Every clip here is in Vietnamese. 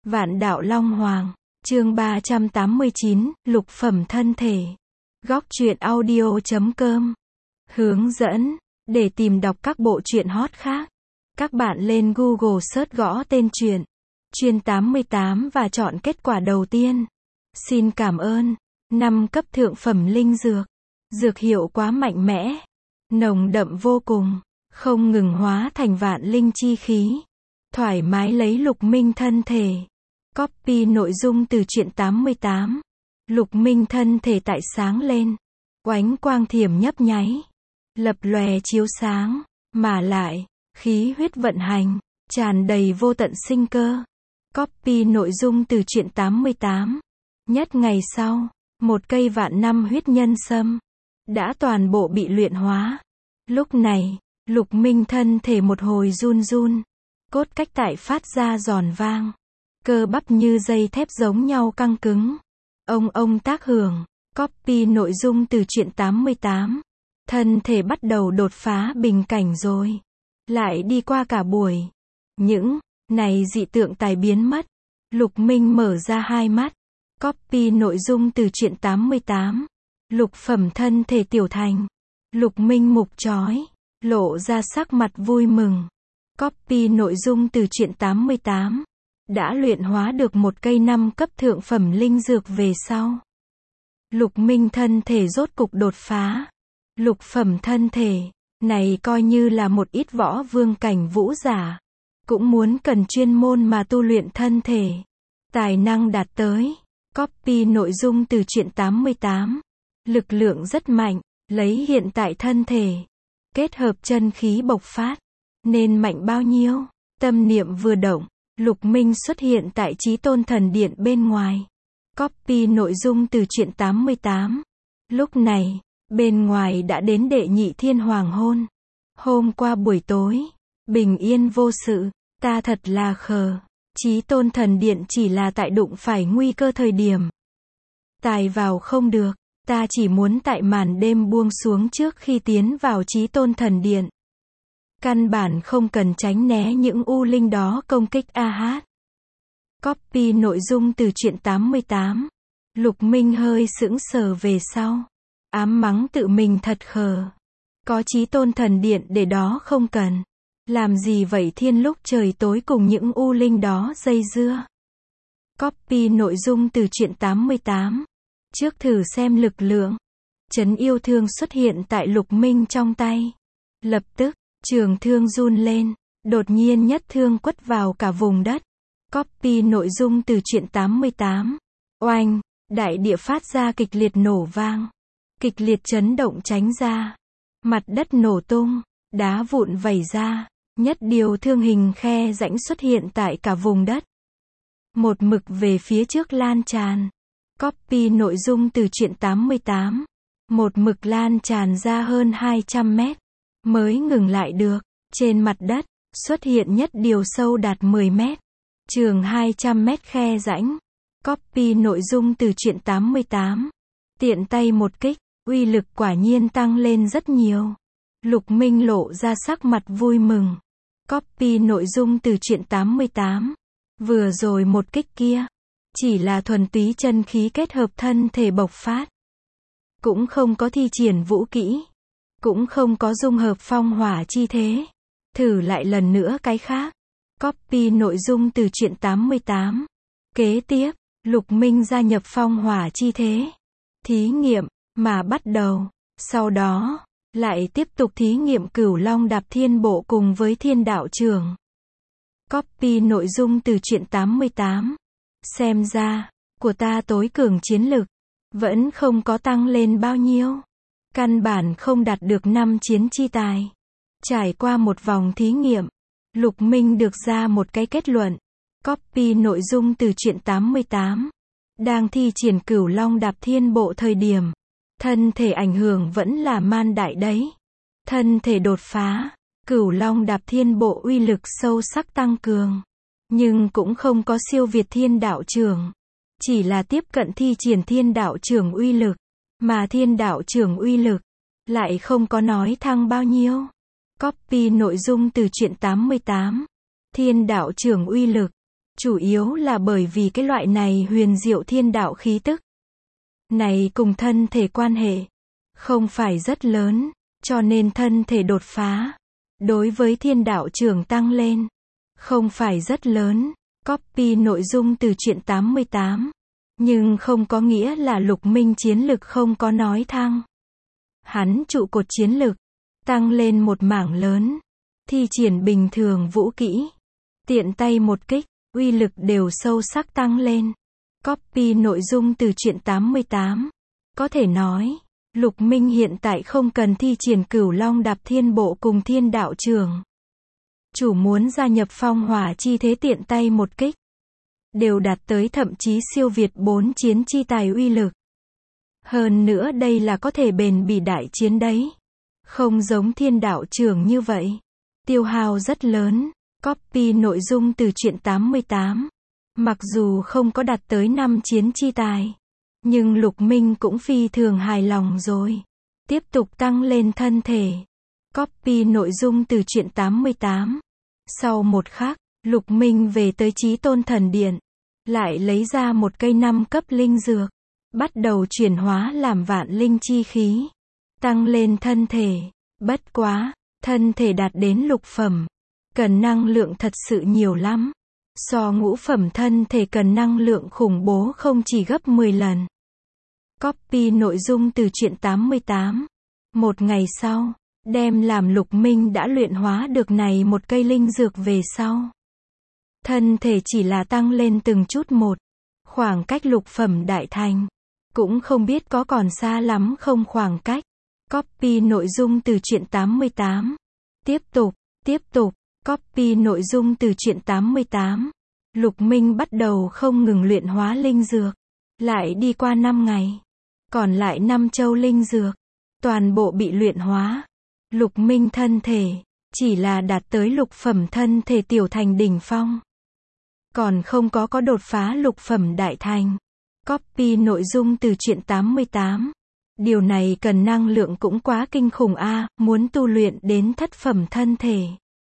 Vạn đạo Long Hoàng, chương 389, lục phẩm thân thể. Góc truyện audio.com. Hướng dẫn, để tìm đọc các bộ truyện hot khác. Các bạn lên Google search gõ tên truyện Chuyên 88 và chọn kết quả đầu tiên. Xin cảm ơn. 5 cấp thượng phẩm linh dược. Dược hiệu quá mạnh mẽ, nồng đậm vô cùng, không ngừng hóa thành vạn linh chi khí. Thoải mái lấy lục minh thân thể. Copy nội dung từ truyện 88. Lục minh thân thể tại sáng lên. Oánh quang thiểm nhấp nháy. Lập lòe chiếu sáng. Mà lại, khí huyết vận hành. Tràn đầy vô tận sinh cơ. Copy nội dung từ truyện 88. Nhất ngày sau, một cây vạn năm huyết nhân sâm đã toàn bộ bị luyện hóa. Lúc này, lục minh thân thể một hồi run run. Cốt cách tại phát ra giòn vang. Cơ bắp như dây thép giống nhau căng cứng. Ông tác hưởng. Copy nội dung từ truyện 88. Thân thể bắt đầu đột phá bình cảnh rồi. Lại đi qua cả buổi. Những này dị tượng tài biến mất. Lục minh mở ra hai mắt. Copy nội dung từ truyện 88. Lục phẩm thân thể tiểu thành. Lục minh mục chói. Lộ ra sắc mặt vui mừng. Copy nội dung từ truyện 88. Đã luyện hóa được một cây 5 cấp thượng phẩm linh dược về sau. Lục minh thân thể rốt cục đột phá. Lục phẩm thân thể này coi như là một ít võ vương cảnh vũ giả. Cũng muốn cần chuyên môn mà tu luyện thân thể. Tài năng đạt tới. Copy nội dung từ truyện 88. Lực lượng rất mạnh, lấy hiện tại thân thể. Kết hợp chân khí bộc phát. Nên mạnh bao nhiêu? Tâm niệm vừa động. Lục minh xuất hiện tại Chí Tôn Thần Điện bên ngoài. Copy nội dung từ truyện 88. Lúc này, bên ngoài đã đến đệ nhị thiên hoàng hôn. Hôm qua buổi tối, bình yên vô sự, ta thật là khờ. Chí Tôn Thần Điện chỉ là tại đụng phải nguy cơ thời điểm. Tài vào không được, ta chỉ muốn tại màn đêm buông xuống trước khi tiến vào Chí Tôn Thần Điện. Căn bản không cần tránh né những u linh đó công kích AH. Copy nội dung từ truyện 88. Lục minh hơi sững sờ về sau. Ám mắng tự mình thật khờ. Có Chí Tôn Thần Điện để đó không cần. Làm gì vậy thiên lúc trời tối cùng những u linh đó dây dưa. Copy nội dung từ truyện 88. Trước thử xem lực lượng. Trấn yêu thương xuất hiện tại lục minh trong tay. Lập tức, trường thương run lên. Đột nhiên nhất thương quất vào cả vùng đất. Copy nội dung từ truyện 88. Oanh, đại địa phát ra kịch liệt nổ vang. Kịch liệt chấn động tránh ra. Mặt đất nổ tung. Đá vụn vẩy ra. Nhất điều thương hình khe rãnh xuất hiện tại cả vùng đất. Một mực về phía trước lan tràn. Copy nội dung từ truyện 88. Một mực lan tràn ra hơn 200 mét. Mới ngừng lại được. Trên mặt đất, xuất hiện nhất điều sâu đạt 10 mét. Trường 200 mét khe rãnh. Copy nội dung từ truyện 88. Tiện tay một kích, uy lực quả nhiên tăng lên rất nhiều. Lục minh lộ ra sắc mặt vui mừng. Copy nội dung từ truyện 88. Vừa rồi một kích kia, chỉ là thuần túy chân khí kết hợp thân thể bộc phát. Cũng không có thi triển vũ kỹ. Cũng không có dung hợp phong hỏa chi thế. Thử lại lần nữa cái khác. Copy nội dung từ truyện 88. Kế tiếp, lục minh gia nhập phong hỏa chi thế. Thí nghiệm, mà bắt đầu. Sau đó, lại tiếp tục thí nghiệm Cửu Long Đạp Thiên Bộ cùng với Thiên Đạo Trường. Copy nội dung từ truyện 88. Xem ra, của ta tối cường chiến lực, vẫn không có tăng lên bao nhiêu. Căn bản không đạt được 5 chiến chi tài. Trải qua một vòng thí nghiệm, lục minh được ra một cái kết luận. Copy nội dung từ truyện 88. Đang thi triển Cửu Long Đạp Thiên Bộ thời điểm. Thân thể ảnh hưởng vẫn là man đại đấy. Thân thể đột phá. Cửu Long Đạp Thiên Bộ uy lực sâu sắc tăng cường. Nhưng cũng không có siêu việt Thiên Đạo Trường. Chỉ là tiếp cận thi triển Thiên Đạo Trường uy lực. Mà Thiên Đạo Trường uy lực lại không có nói thăng bao nhiêu. Copy nội dung từ truyện 88. Thiên Đạo Trường uy lực Chủ yếu là bởi vì cái loại này huyền diệu thiên đạo khí tức này cùng thân thể quan hệ không phải rất lớn, cho nên thân thể đột phá đối với thiên đạo trưởng tăng lên không phải rất lớn. Copy nội dung từ truyện 88. Nhưng không có nghĩa là Lục Minh chiến lực không có nói thăng. Hắn trụ cột chiến lực tăng lên một mảng lớn, thi triển bình thường vũ kỹ, tiện tay một kích, uy lực đều sâu sắc tăng lên. Copy nội dung từ truyện 88. Có thể nói, Lục Minh hiện tại không cần thi triển Cửu Long Đạp Thiên Bộ cùng Thiên Đạo Trường. Chủ muốn gia nhập phong hỏa chi thế tiện tay một kích, đều đạt tới thậm chí siêu việt 4 chiến chi tài uy lực. Hơn nữa đây là có thể bền bỉ đại chiến đấy. Không giống Thiên Đạo Trường như vậy. Tiêu hao rất lớn. Copy nội dung từ truyện 88. Mặc dù không có đạt tới 5 chiến chi tài, nhưng Lục Minh cũng phi thường hài lòng rồi. Tiếp tục tăng lên thân thể. Copy nội dung từ truyện 88. Sau một khắc, Lục Minh về tới Chí Tôn Thần Điện, lại lấy ra một cây 5 cấp linh dược, bắt đầu chuyển hóa làm vạn linh chi khí, tăng lên thân thể. Bất quá, thân thể đạt đến lục phẩm, cần năng lượng thật sự nhiều lắm. So ngũ phẩm thân thể cần năng lượng khủng bố không chỉ gấp 10 lần. Copy nội dung từ truyện 88. Một ngày sau, đem làm Lục Minh đã luyện hóa được này một cây linh dược về sau. Thân thể chỉ là tăng lên từng chút một. Khoảng cách lục phẩm đại thành cũng không biết có còn xa lắm không khoảng cách. Copy nội dung từ truyện 88. Tiếp tục. Copy nội dung từ truyện 88. Lục Minh bắt đầu không ngừng luyện hóa linh dược. Lại đi qua 5 ngày. Còn lại 5 châu linh dược. Toàn bộ bị luyện hóa. Lục Minh thân thể chỉ là đạt tới lục phẩm thân thể tiểu thành đỉnh phong. Còn không có đột phá lục phẩm đại thành. Copy nội dung từ truyện 88. Điều này cần năng lượng cũng quá kinh khủng a, muốn tu luyện đến thất phẩm thân thể.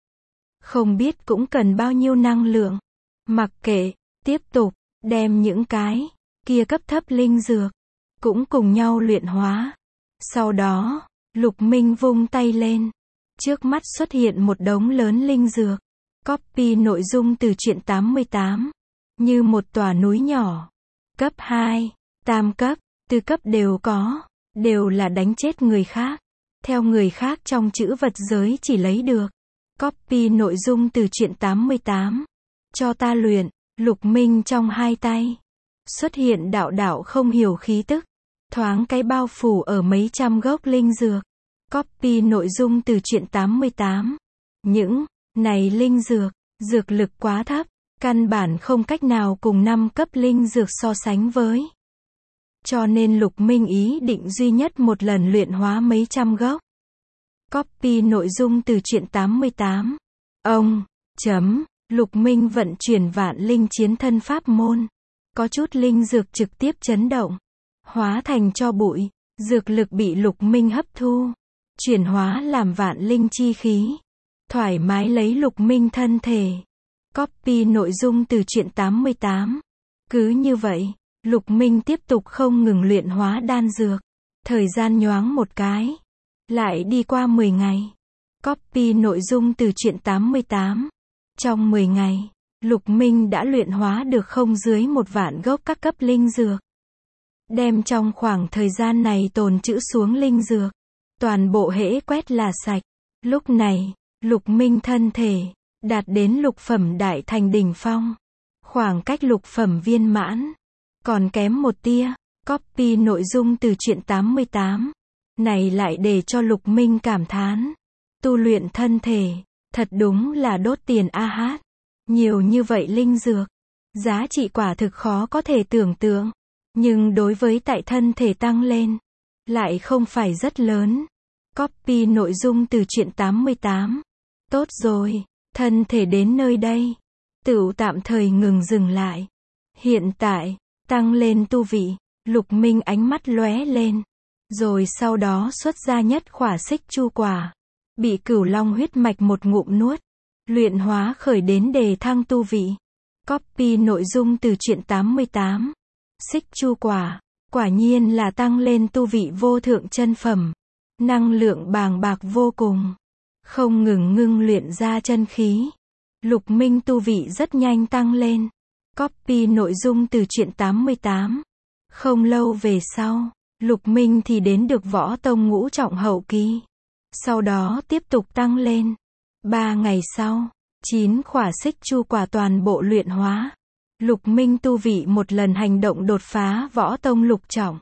Không biết cũng cần bao nhiêu năng lượng. Mặc kệ, tiếp tục, đem những cái kia cấp thấp linh dược cũng cùng nhau luyện hóa. Sau đó, Lục Minh vung tay lên. Trước mắt xuất hiện một đống lớn linh dược. Copy nội dung từ truyện 88. Như một tòa núi nhỏ. Cấp 2, tam cấp, tứ cấp đều có. Đều là đánh chết người khác. Theo người khác trong chữ vật giới chỉ lấy được. Copy nội dung từ truyện 88. Cho ta luyện. Lục Minh trong hai tay xuất hiện đạo đạo không hiểu khí tức. Thoáng cái bao phủ ở mấy trăm gốc linh dược. Copy nội dung từ truyện 88. Những này linh dược, dược lực quá thấp, căn bản không cách nào cùng 5 cấp linh dược so sánh với. Cho nên Lục Minh ý định duy nhất một lần luyện hóa mấy trăm gốc. Copy nội dung từ truyện 88. Lục Minh vận chuyển vạn linh chiến thân pháp môn. Có chút linh dược trực tiếp chấn động, hóa thành tro bụi, dược lực bị Lục Minh hấp thu, chuyển hóa làm vạn linh chi khí, thoải mái lấy Lục Minh thân thể. Copy nội dung từ truyện 88. Cứ như vậy, Lục Minh tiếp tục không ngừng luyện hóa đan dược. Thời gian nhoáng một cái, lại đi qua 10 ngày. Copy nội dung từ truyện 88. Trong 10 ngày, Lục Minh đã luyện hóa được không dưới 1 vạn gốc các cấp linh dược. Đem trong khoảng thời gian này tồn trữ xuống linh dược, toàn bộ hễ quét là sạch. Lúc này, Lục Minh thân thể đạt đến lục phẩm đại thành đỉnh phong. Khoảng cách lục phẩm viên mãn còn kém một tia. Copy nội dung từ truyện 88. Này lại để cho Lục Minh cảm thán. Tu luyện thân thể, thật đúng là đốt tiền a hát. Nhiều như vậy linh dược, giá trị quả thực khó có thể tưởng tượng. Nhưng đối với tại thân thể tăng lên, lại không phải rất lớn. Copy nội dung từ truyện 88. Tốt rồi, thân thể đến nơi đây, tựu tạm thời ngừng dừng lại. Hiện tại, tăng lên tu vị. Lục Minh ánh mắt lóe lên, rồi sau đó xuất ra nhất khỏa xích chu quả, bị Cửu Long huyết mạch một ngụm nuốt, luyện hóa khởi đến đề thăng tu vị. Copy nội dung từ truyện 88. Xích chu quả. Quả nhiên là tăng lên tu vị vô thượng chân phẩm. Năng lượng bàng bạc vô cùng. Không ngừng ngưng luyện ra chân khí. Lục Minh tu vị rất nhanh tăng lên. Copy nội dung từ truyện 88. Không lâu về sau, Lục Minh thì đến được võ tông ngũ trọng hậu kỳ. Sau đó tiếp tục tăng lên. 3 ngày sau, 9 khỏa xích chu quả toàn bộ luyện hóa. Lục Minh tu vị một lần hành động đột phá võ tông lục trọng.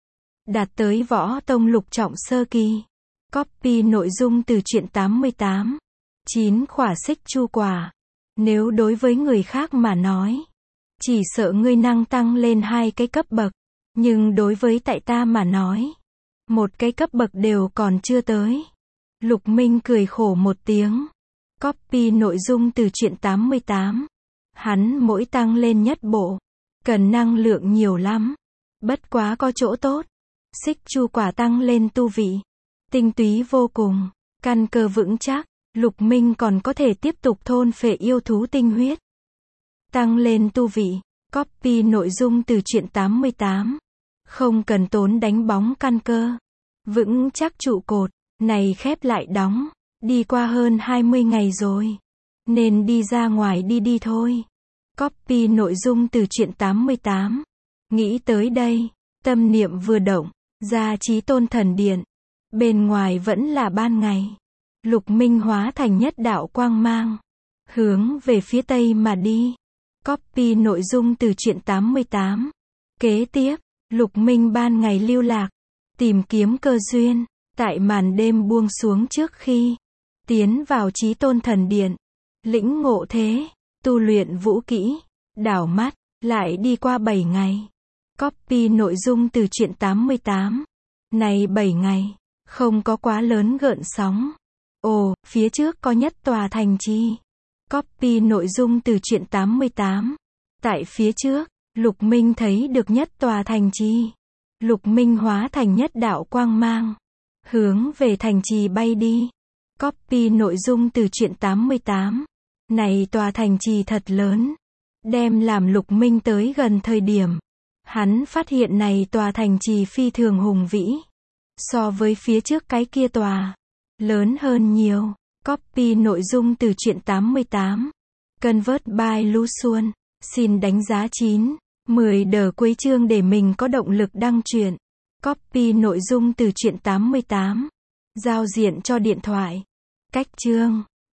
Đạt tới võ tông lục trọng sơ kỳ. Copy nội dung từ truyện 88. 9 khỏa xích chu quả. Nếu đối với người khác mà nói, chỉ sợ ngươi năng tăng lên 2 cái cấp bậc. Nhưng đối với tại ta mà nói, một cái cấp bậc đều còn chưa tới. Lục Minh cười khổ một tiếng. Copy nội dung từ truyện 88. Hắn mỗi tăng lên nhất bộ, cần năng lượng nhiều lắm. Bất quá có chỗ tốt. Xích chu quả tăng lên tu vị. Tinh túy vô cùng. Căn cơ vững chắc. Lục Minh còn có thể tiếp tục thôn phệ yêu thú tinh huyết. Tăng lên tu vị. Copy nội dung từ truyện 88. Không cần tốn đánh bóng căn cơ. Vững chắc trụ cột. Này khép lại đóng. Đi qua hơn 20 ngày rồi. Nên đi ra ngoài đi thôi. Copy nội dung từ truyện 88. Nghĩ tới đây. Tâm niệm vừa động. Ra Chí Tôn Thần Điện. Bên ngoài vẫn là ban ngày. Lục Minh hóa thành nhất đạo quang mang. Hướng về phía tây mà đi. Copy nội dung từ truyện 88. Kế tiếp, Lục Minh ban ngày lưu lạc. Tìm kiếm cơ duyên. Tại màn đêm buông xuống trước khi tiến vào Chí Tôn Thần Điện. Lĩnh ngộ thế. Tu luyện vũ kỹ. Đảo mắt. Lại đi qua 7 ngày. Copy nội dung từ truyện 88. Này 7 ngày. Không có quá lớn gợn sóng. Ồ, phía trước có nhất tòa thành trì. Copy nội dung từ truyện 88. Tại phía trước, Lục Minh thấy được nhất tòa thành trì. Lục Minh hóa thành nhất đạo quang mang. Hướng về thành trì bay đi. Copy nội dung từ truyện 88. Này tòa thành trì thật lớn. Đem làm Lục Minh tới gần thời điểm. Hắn phát hiện này tòa thành trì phi thường hùng vĩ. So với phía trước cái kia tòa. Lớn hơn nhiều. Copy nội dung từ truyện 88. Convert by Luxuan. Xin đánh giá 9, 10 đờ cuối chương để mình có động lực đăng truyện. Copy nội dung từ truyện 88. Giao diện cho điện thoại. Cách chương.